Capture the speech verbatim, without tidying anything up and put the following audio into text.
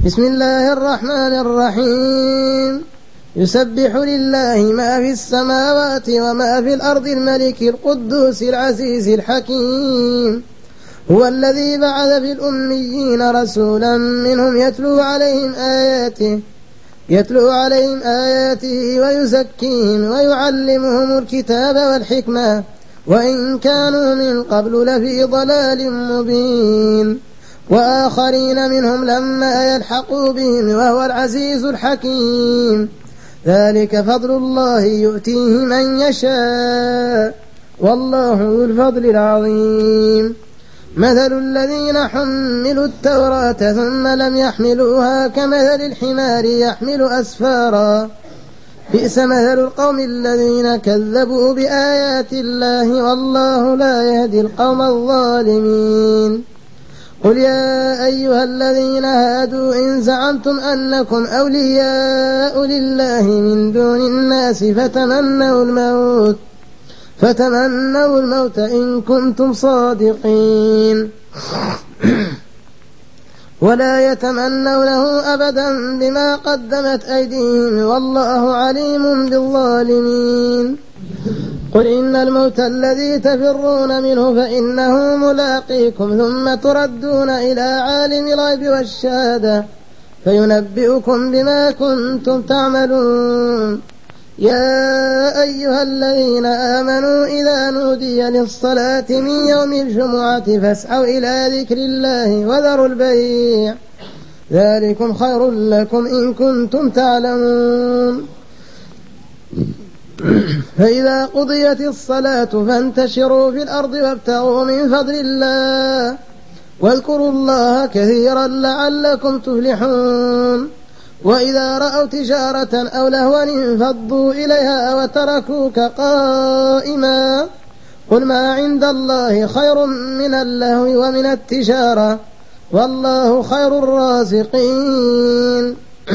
بسم الله الرحمن الرحيم. يسبح لله ما في السماوات وما في الأرض الملك القدوس العزيز الحكيم. هو الذي بعث في الأميين رسولا منهم يتلو عليهم آياته يتلو عليهم آياته ويزكيهم ويعلمهم الكتاب والحكمة وإن كانوا من قبل لفي ضلال مبين، وآخرين منهم لما يلحقوا بهم وهو العزيز الحكيم. ذلك فضل الله يؤتيه من يشاء والله ذو الفضل العظيم. مثل الذين حملوا التوراة ثم لم يحملوها كمثل الحمار يحمل أسفارا، بئس مثل القوم الذين كذبوا بآيات الله والله لا يهدي القوم الظالمين. قل يا أيها الذين هادوا إن زعمتم أنكم أولياء لله من دون الناس فتمنوا الموت فتمنوا الموت إن كنتم صادقين ولا يتمنونه أبدا بما قدمت أيديهم والله عليم بالظالمين. قل إن الموت الذي تفرون منه فإنه ملاقيكم ثم تردون إلى عالم الغيب والشهادة فينبئكم بما كنتم تعملون. يا أيها الذين آمنوا إذا نودي للصلاة من يوم الجمعة فاسعوا إلى ذكر الله وذروا البيع ذلكم خير لكم إن كنتم تعلمون. فإذا قضيت الصلاة فانتشروا في الأرض وابتغوا من فضل الله واذكروا الله كثيرا لعلكم تفلحون. وإذا رأوا تجارة أو لهوا انفضوا إليها وتركوك قائما قل ما عند الله خير من اللهو ومن التجارة والله خير الرازقين.